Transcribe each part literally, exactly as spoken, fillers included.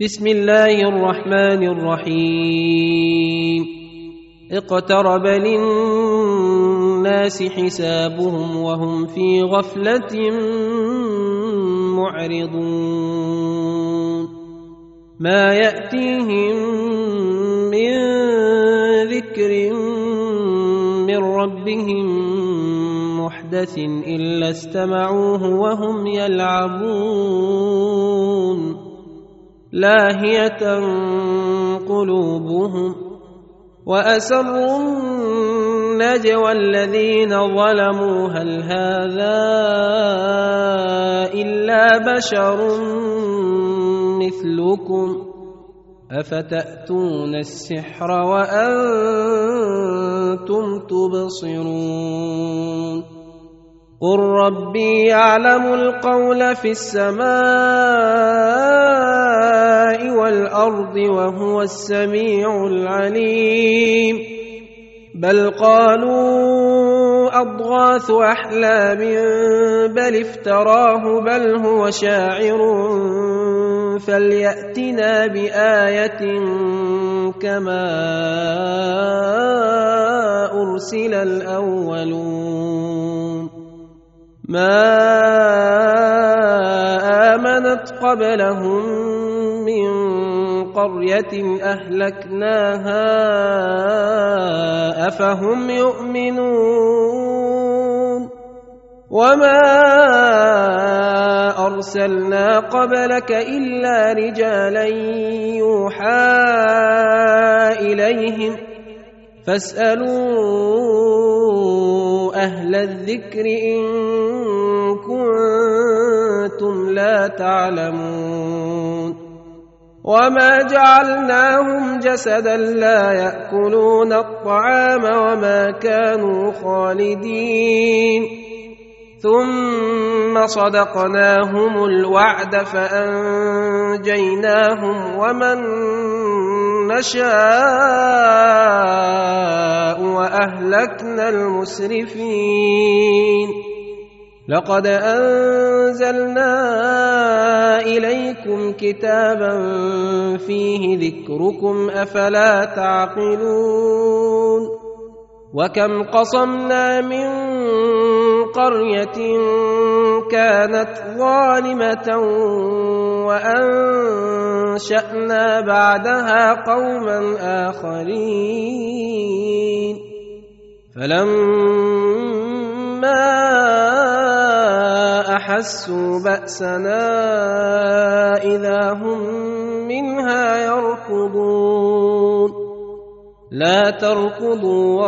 بسم الله الرحمن الرحيم اقترب للناس حسابهم وهم في غفلة معرضون ما يأتيهم من ذكر من ربهم محدث إلا استمعوه وهم يلعبون لاهية قلوبهم وأسروا النجوى الذين ظلموا هل هذا إلا بشر مثلكم أفتأتون السحر وأنتم تبصرون قل ربي يعلم القول في السماء والأرض وهو السميع العليم بل قالوا أضغاث أحلام بل افتراه بل هو شاعر فليأتنا بآية كما أرسل الأولون ما آمنت قبلهم من قرية أهلكناها أفهم يؤمنون وما أرسلنا قبلك إلا رجالا يوحى إليهم فاسألوا أهل الذكر إن كنتم لا تعلمون وما جعلناهم جسدا لا يأكلون الطعام وما كانوا خالدين ثم صدقناهم الوعد فأنجيناهم ومن نشاء وأهلكنا المسرفين لقد أنزلنا إليكم كتابا فيه ذكركم أفلا تعقلون وكم قصمنا من قرية كانت ظالمة وأنشأنا بعدها قوما آخرين فلما أحسوا بأسنا إذا هم منها يركضون لا تركضوا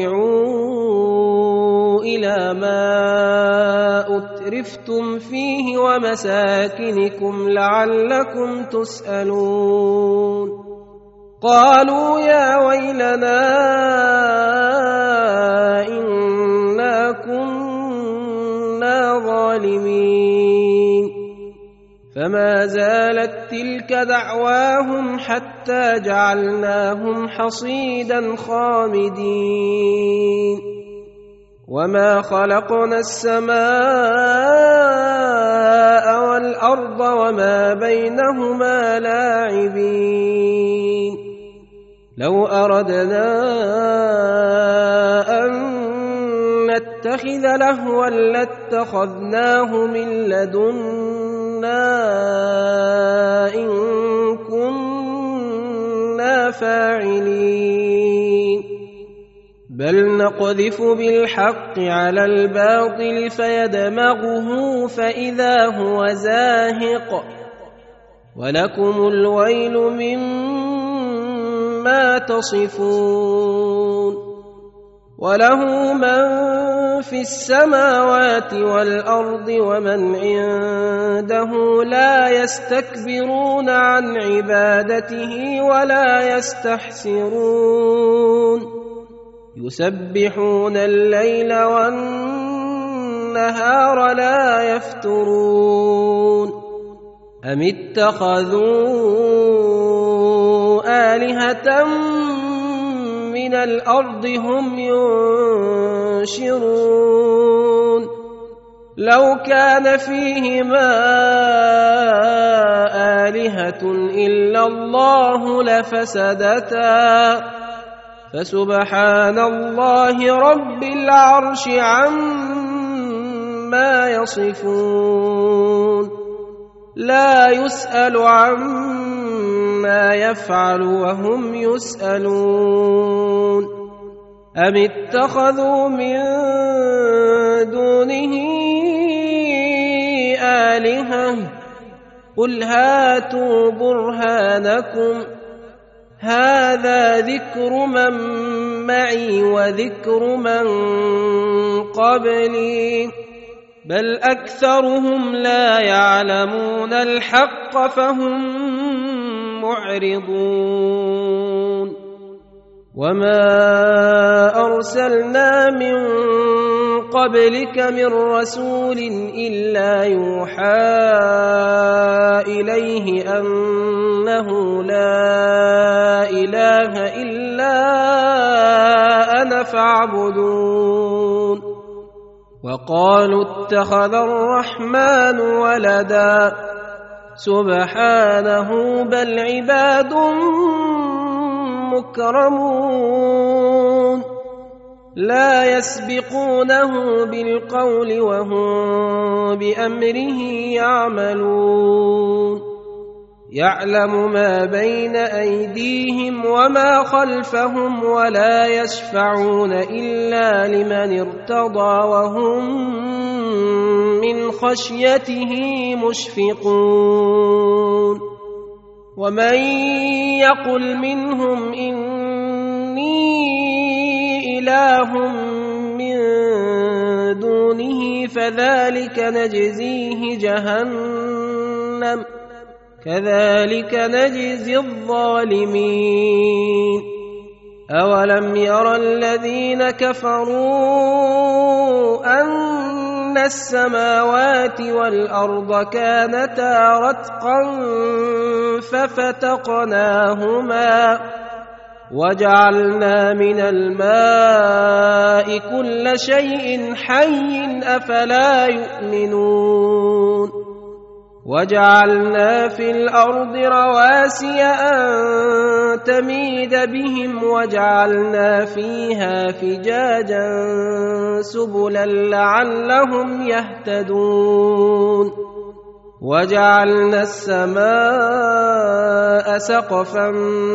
وارجعوا إلى ما أترفتم فيه ومساكنكم لعلكم تسألون قالوا يا ويلنا إنا كنا ظالمين فما زالت تلك دعواهم حتى جعلناهم حصيدا خامدين وما خلقنا السماء والأرض وما بينهما لاعبين لو أردنا أن نتخذ لهوا لاتخذناه من لدنا إن كنا فاعلين بل نقذف بالحق على الباطل فيدمغه فإذا هو زاهق ولكم الويل مما تصفون وله من في السماوات والأرض ومن عنده لا يستكبرون عن عبادته ولا يستحسرون يسبحون الليل والنهار لا يفترون أم اتخذوا آلهة من الأرض هم ينشرون لو كان فيهما آلهة إلا الله لفسدتا فسبحان الله رب العرش عما يصفون لا يسأل عما يفعل وهم يسألون أم اتخذوا من دونه آلهة قل هاتوا برهانكم هذا ذكر من معي وذكر من قبلي بل أكثرهم لا يعلمون الحق فهم معرضون وما أرسلنا من قبلك من رسول إلا يوحى إليه أنه لا إله إلا أنا فاعبدون وقالوا اتخذ الرحمن ولدا سبحانه بل عباد مكرمون لا يسبقونه بالقول وهم بأمره يعملون يعلم ما بين أيديهم وما خلفهم ولا يشفعون إلا لمن ارتضى وهم من خشيته مشفقون ومن يقل منهم إني إله من دونه فذلك نجزيه جهنم كذلك نجزي الظالمين أولم يرى الذين كفروا أن السماوات والأرض كانتا رتقا ففتقناهما وجعلنا من الماء كل شيء حي أفلا يؤمنون وجعلنا في الأرض رواسي أن تميد بهم وجعلنا فيها فجاجا سبلا لعلهم يهتدون وجعلنا السماء سقفا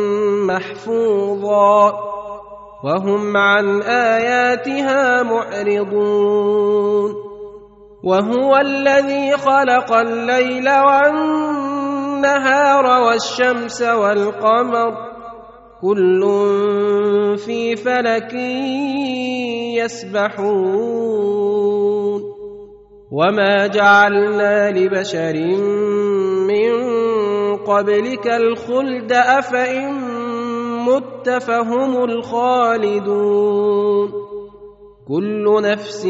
محفوظا وهم عن آياتها معرضون وهو الذي خلق الليل والنهار والشمس والقمر كل في فلك يسبحون وما جعلنا لبشر من قبلك الخلد أفإن مت فهم الخالدون كل نفس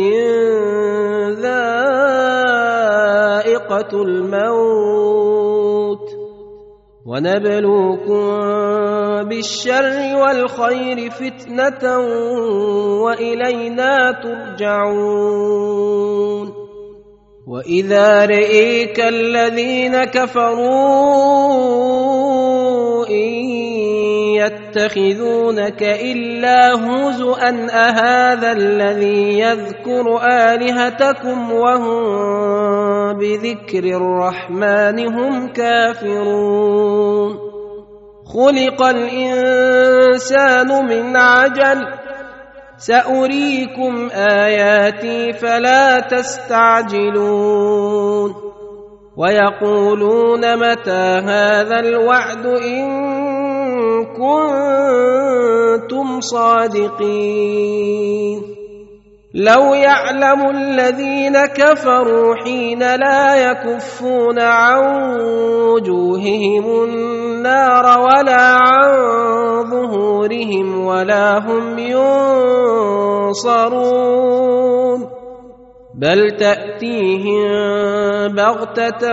ذائقة الموت ونبلوكم بالشر والخير فتنة وإلينا ترجعون وإذا رئيك الذين كفروا إن يتخذونك إلا هزؤا أهذا الذي يذكر آلهتكم وهم بذكر الرحمن هم كافرون خلق الإنسان من عجل سأريكم آياتي فلا تستعجلون ويقولون متى هذا الوعد إن كنتم صادقين لو يعلم الذين كفروا حين لا يكفون عن وجوههم النار ولا عن ظهورهم ولا هم ينصرون بل تأتيهم بغتة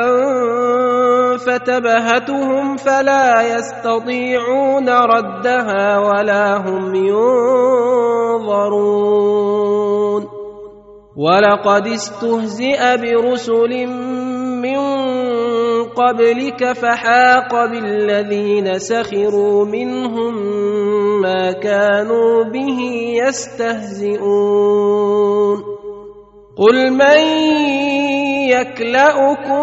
فتبهتهم فلا يستطيعون ردها ولا هم ينظرون ولقد استهزئ برسل من قبلك فحاق بالذين سخروا منهم ما كانوا به يستهزئون قل من يكلؤكم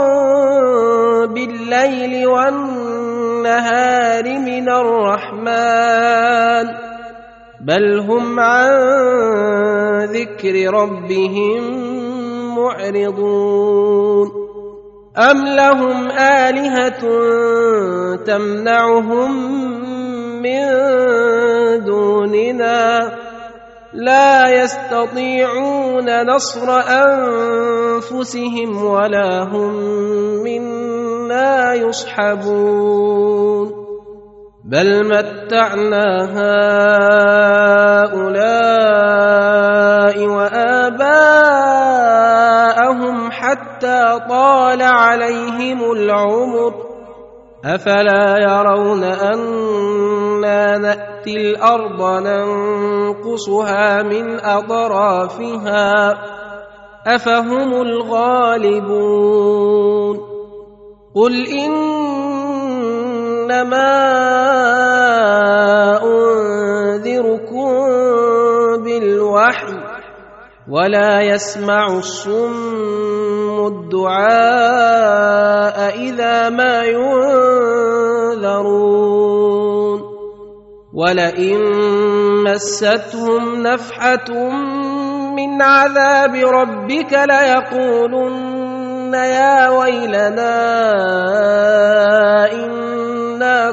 بالليل والنهار من الرحمن بل هم عن ذكر ربهم معرضون أم لهم آلهة تمنعهم من دوننا لا يستطيعون نصر أنفسهم ولا هم منا يصحبون بل متعنا هؤلاء وآباءهم حتى طال عليهم العمر أفلا يرون أنا نأتي الأرض ننقصها من أطرافها أفهم الغالبون قل إنما أنذركم بالوحي ولا يسمع الصم الدعاء إذا ما ينذرون ولئن مستهم نفحة من عذاب ربك ليقولن يا ويلنا إنا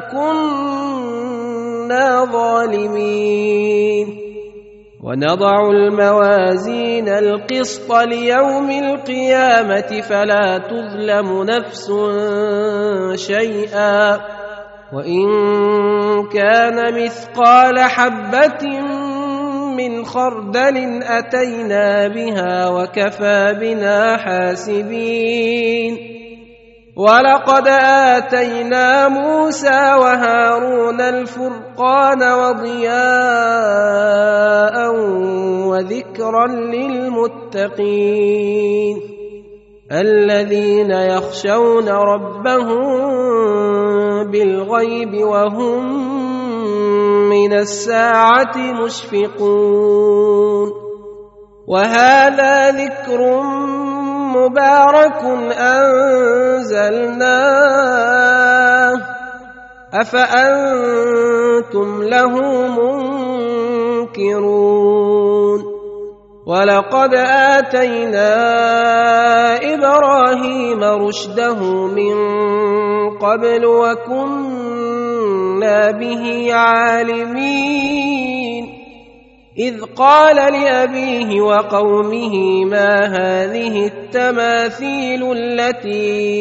كنا ظالمين ونضع الموازين القسط ليوم القيامة فلا تظلم نفس شيئا وإن كان مثقال حبة من خردل أتينا بها وكفى بنا حاسبين ولقد آتينا موسى وهارون الفرقان وضياء وذكرا للمتقين الذين يخشون ربهم بالغيب وهم من الساعة مشفقون وهذا ذكر مبارك أنزلناه أفأنتم له منكرون ولقد آتينا إبراهيم رشده من قبل وكنا به عالمين إذ قال لأبيه وقومه ما هذه التماثيل التي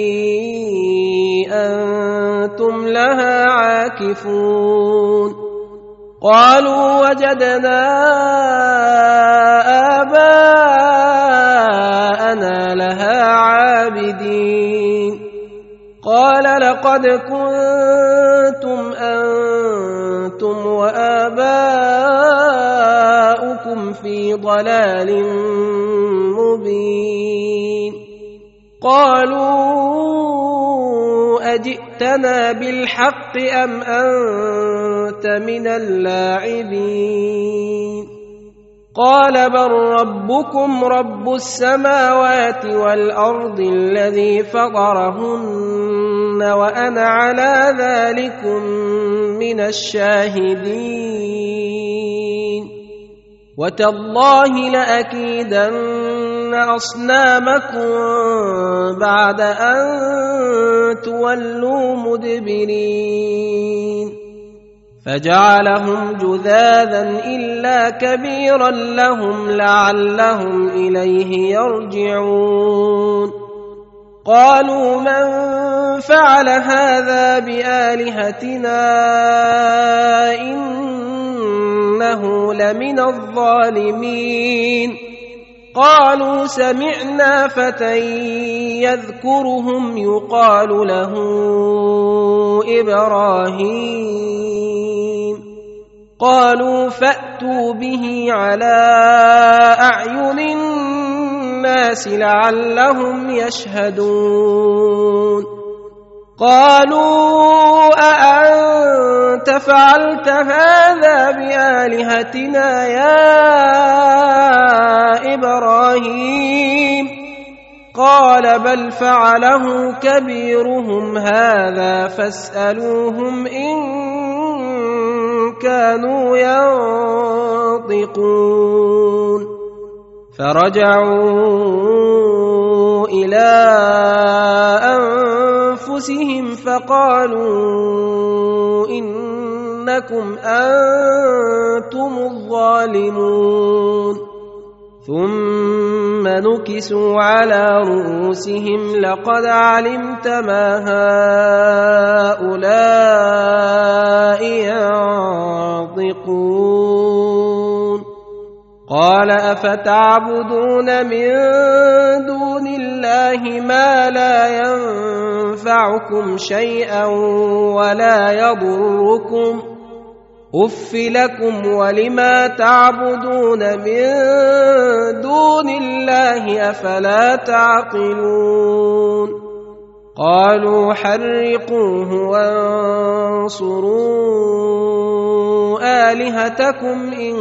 أنتم لها عاكفون قالوا وجدنا آباءنا لها عابدين قال لقد كنتم أنتم وآباؤكم في ضلال مبين قالوا أجئتنا بالحق أم أنت من اللاعبين قال بل ربكم رب السماوات والأرض الذي فطرهن وأنا على ذلكم من الشاهدين وتالله لأكيدن أصنامكم بعد أن تولوا مدبرين فجعلهم جذاذا إلا كبيرا لهم لعلهم إليه يرجعون قالوا من فعل هذا بآلهتنا إنه لمن الظالمين قالوا سمعنا فتى يذكرهم يقال له إبراهيم قالوا فأتوا به على أعين الناس لعلهم يشهدون قالوا أأنت فعلت هذا بآلهتنا يا إبراهيم قال بل فعله كبيرهم هذا فاسألوهم إن كانوا ينطقون فرجعوا إلى أنفسهم فقالوا إنكم أنتم الظالمون ثم نكسوا على رؤوسهم لقد علمت ما هؤلاء ينطقون قال أفتعبدون من دون الله ما لا ينفعكم شيئا ولا يضركم أف لكم ولما تعبدون من دون الله أفلا تعقلون قالوا حرقوه وانصروا آلهتكم إن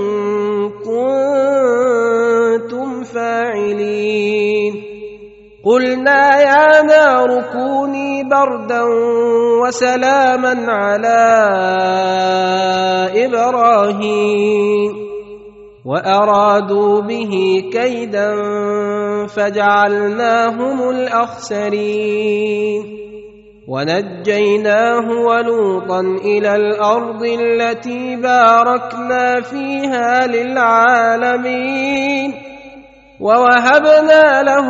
كنتم فاعلين قلنا يا نار كوني بردا وسلاما على إبراهيم وأرادوا به كيدا فجعلناهم الأخسرين ونجيناه ولوطا إلى الأرض التي باركنا فيها للعالمين ووهبنا له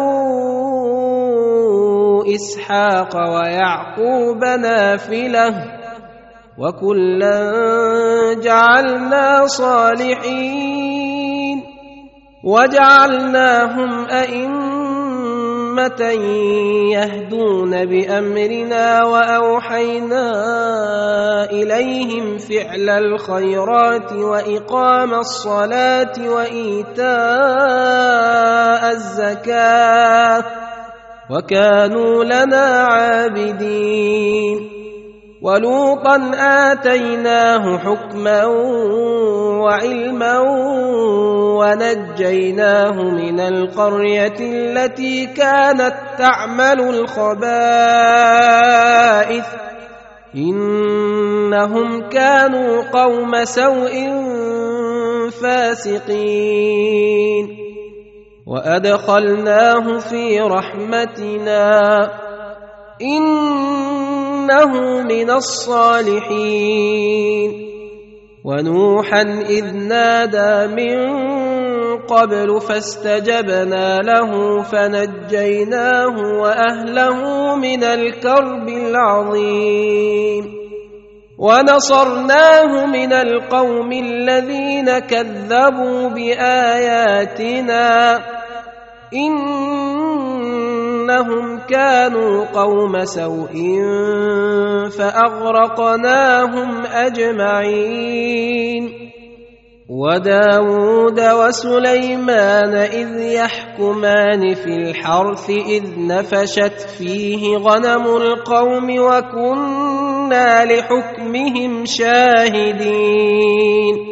إسحاق ويعقوب نافلة وكلا جعلنا صالحين وجعلناهم أئمة يهدون بأمرنا وأوحينا إليهم فعل الخيرات وإقام الصلاة وإيتاء الزكاة وكانوا لنا عابدين ولوطا آتيناه حكما وعلما ونجيناه من القرية التي كانت تعمل الخبائث إنهم كانوا قوم سوء فاسقين وأدخلناه في رحمتنا إنه من الصالحين ونوحا إذ نادى من قبل فاستجبنا له فنجيناه وأهله من الكرب العظيم ونصرناه من القوم الذين كذبوا بآياتنا إنهم كانوا قوم سوء فأغرقناهم أجمعين وداود وسليمان إذ يحكمان في الحرث إذ نفشت فيه غنم القوم وكنا لحكمهم شاهدين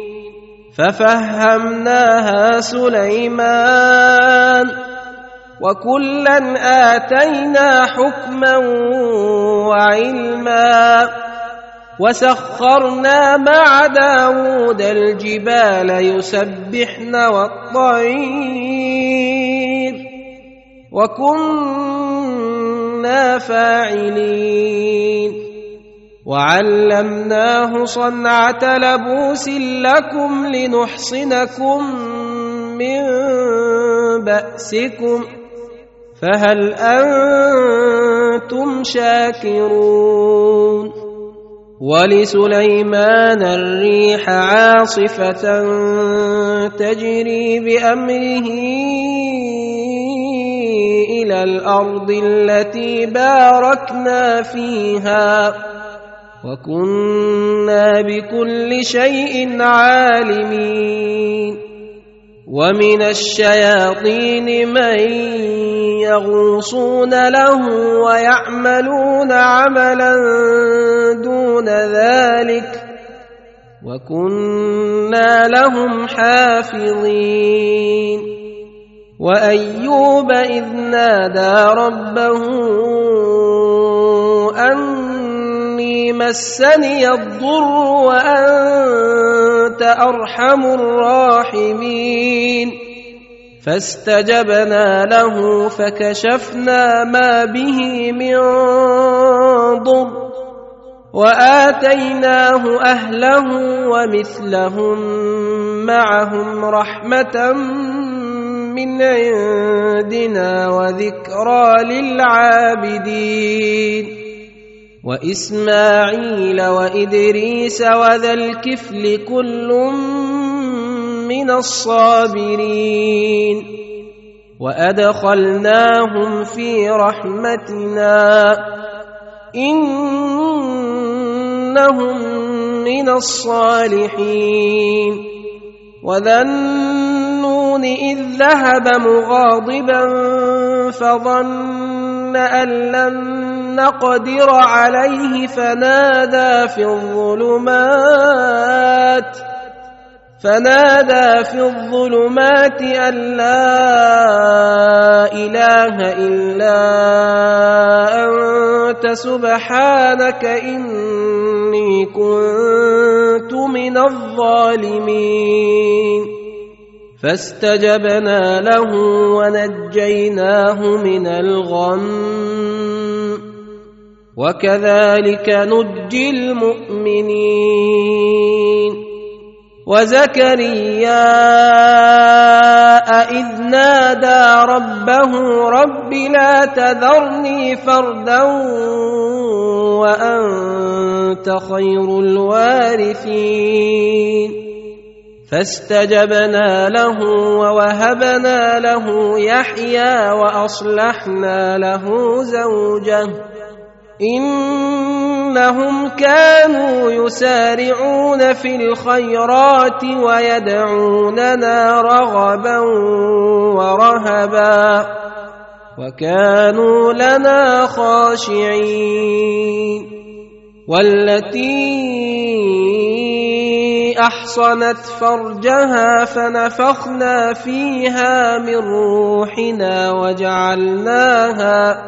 ففهمناها سليمان وكلا آتينا حكما وعلما وسخرنا مع داود الجبال يسبحن والطير وكنا فاعلين وعلمناه صنعة لبوس لكم لنحصنكم من بأسكم فهل أنتم شاكرون ولسليمان الريح عاصفة تجري بأمره إلى الأرض التي باركنا فيها وكنا بكل شيء عالمين ومن الشياطين من يغوصون له ويعملون عملا دون ذلك وكنا لهم حافظين وأيوب إذ نادى ربه أني مسني الضر وأنت أرحم الراحمين فاستجبنا له فكشفنا ما به من ضر وآتيناه أهله ومثلهم معهم رحمة من عندنا وذكرى للعابدين وإسماعيل وإدريس وذا الكفل كل من الصابرين وأدخلناهم في رحمتنا إنهم من الصالحين وذا النون إذ ذهب مغاضبا فظن أن لن نقدر عليه فنادى في الظلمات فنادى في الظلمات أن لا إله إلا أنت سبحانك إني كنت من الظالمين فاستجبنا له ونجيناه من الغم وكذلك نجي المؤمنين وزكريا إذ نادى ربه رب لا تذرني فردا وأنت خير الوارثين فاستجبنا له ووهبنا له يحيى وأصلحنا له زوجه إنهم كانوا يسارعون في الخيرات ويدعوننا رغبا ورهبا وكانوا لنا خاشعين والتي أحصنت فرجها فنفخنا فيها من روحنا وجعلناها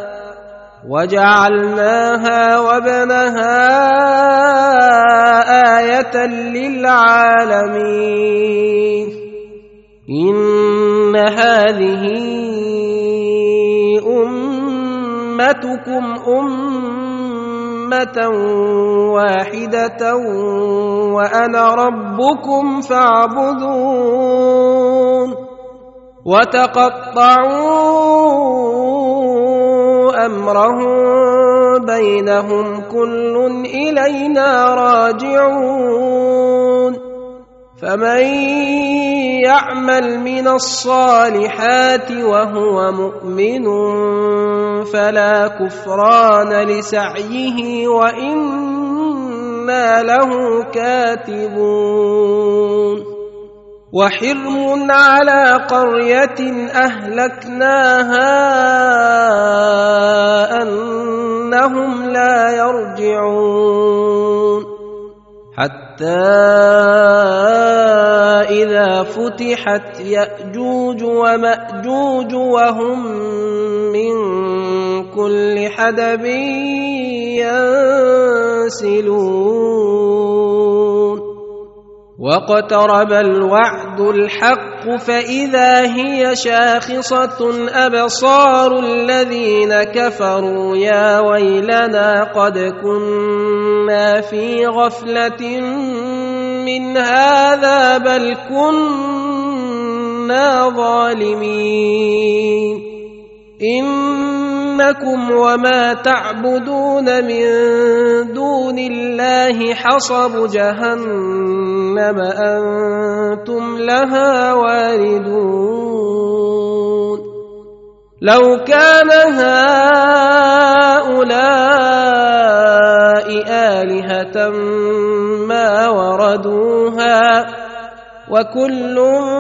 وجعلناها وابنها آية للعالمين إن هذه أمتكم أمة واحدة وأنا ربكم فاعبدون وتقطعوا أمرهم بينهم كل إلينا راجعون فمن يعمل من الصالحات وهو مؤمن فلا كفران لسعيه وإنا له كاتبون وحرم على قرية أهلكناها أنهم لا يرجعون حتى إذا فتحت يأجوج ومأجوج وهم من كل حدب ينسلون واقترب الوعد الحق فإذا هي شاخصة أبصار الذين كفروا يا ويلنا قد كنا في غفلة من هذا بل كنا ظالمين إنكم وما تعبدون من دون الله حصب جهنم أنتم لها واردون لو كان هؤلاء آلهة ما وردوها وكل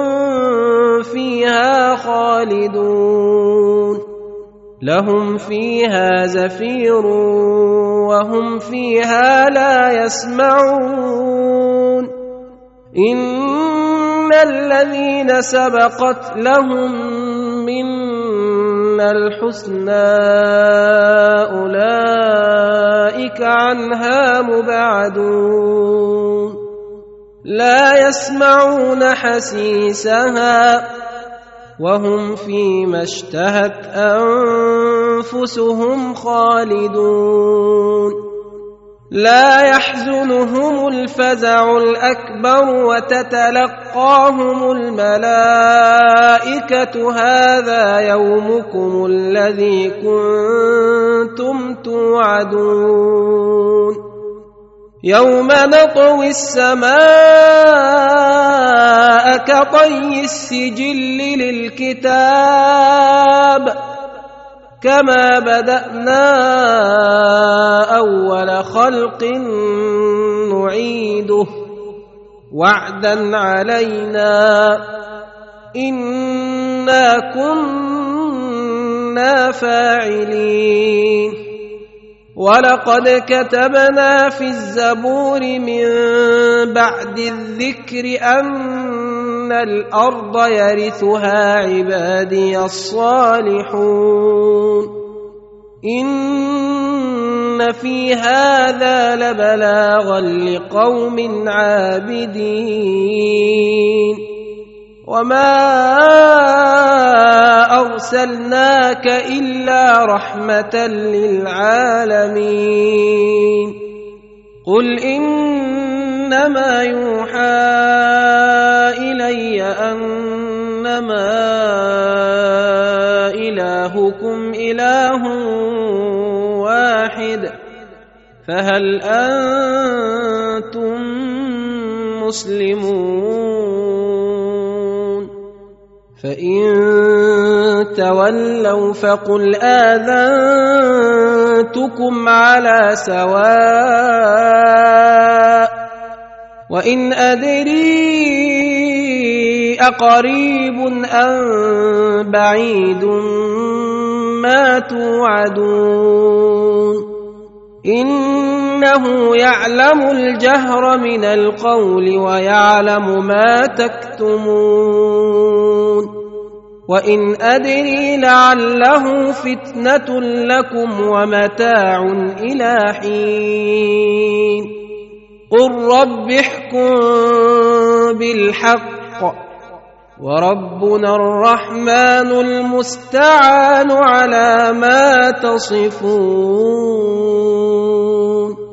فيها خالدون لهم فيها زفير وهم فيها لا يسمعون إن الذين سبقت لهم منا الحسنى أولئك عنها مبعدون لا يسمعون حسيسها وهم فيما اشتهت أنفسهم خالدون لا يحزنهم الفزع الأكبر وتتلقاهم الملائكة هذا يومكم الذي كنتم توعدون يوم نطوي السماء كطي السجل للكتاب كما بدأنا أول خلق نعيده وعدا علينا إنا كنا فاعلين ولقد كتبنا في الزبور من بعد الذكر أن الأرض يرثها عبادي الصالحون إن في هذا لبلاغا لقوم عابدين وما أرسلناك إلا رحمة للعالمين قل إنما يوحى إلي أنما إلهكم إله واحد فهل أنتم مسلمون فإن تولوا فقل آذنتكم على سواء وإن أدري أقريب أم بعيد ما توعدون إنه يعلم الجهر من القول ويعلم ما تكتمون وإن أدري لعله فتنة لكم ومتاع إلى حين قل رب احكم بالحق وربنا الرحمن المستعان على ما تصفون.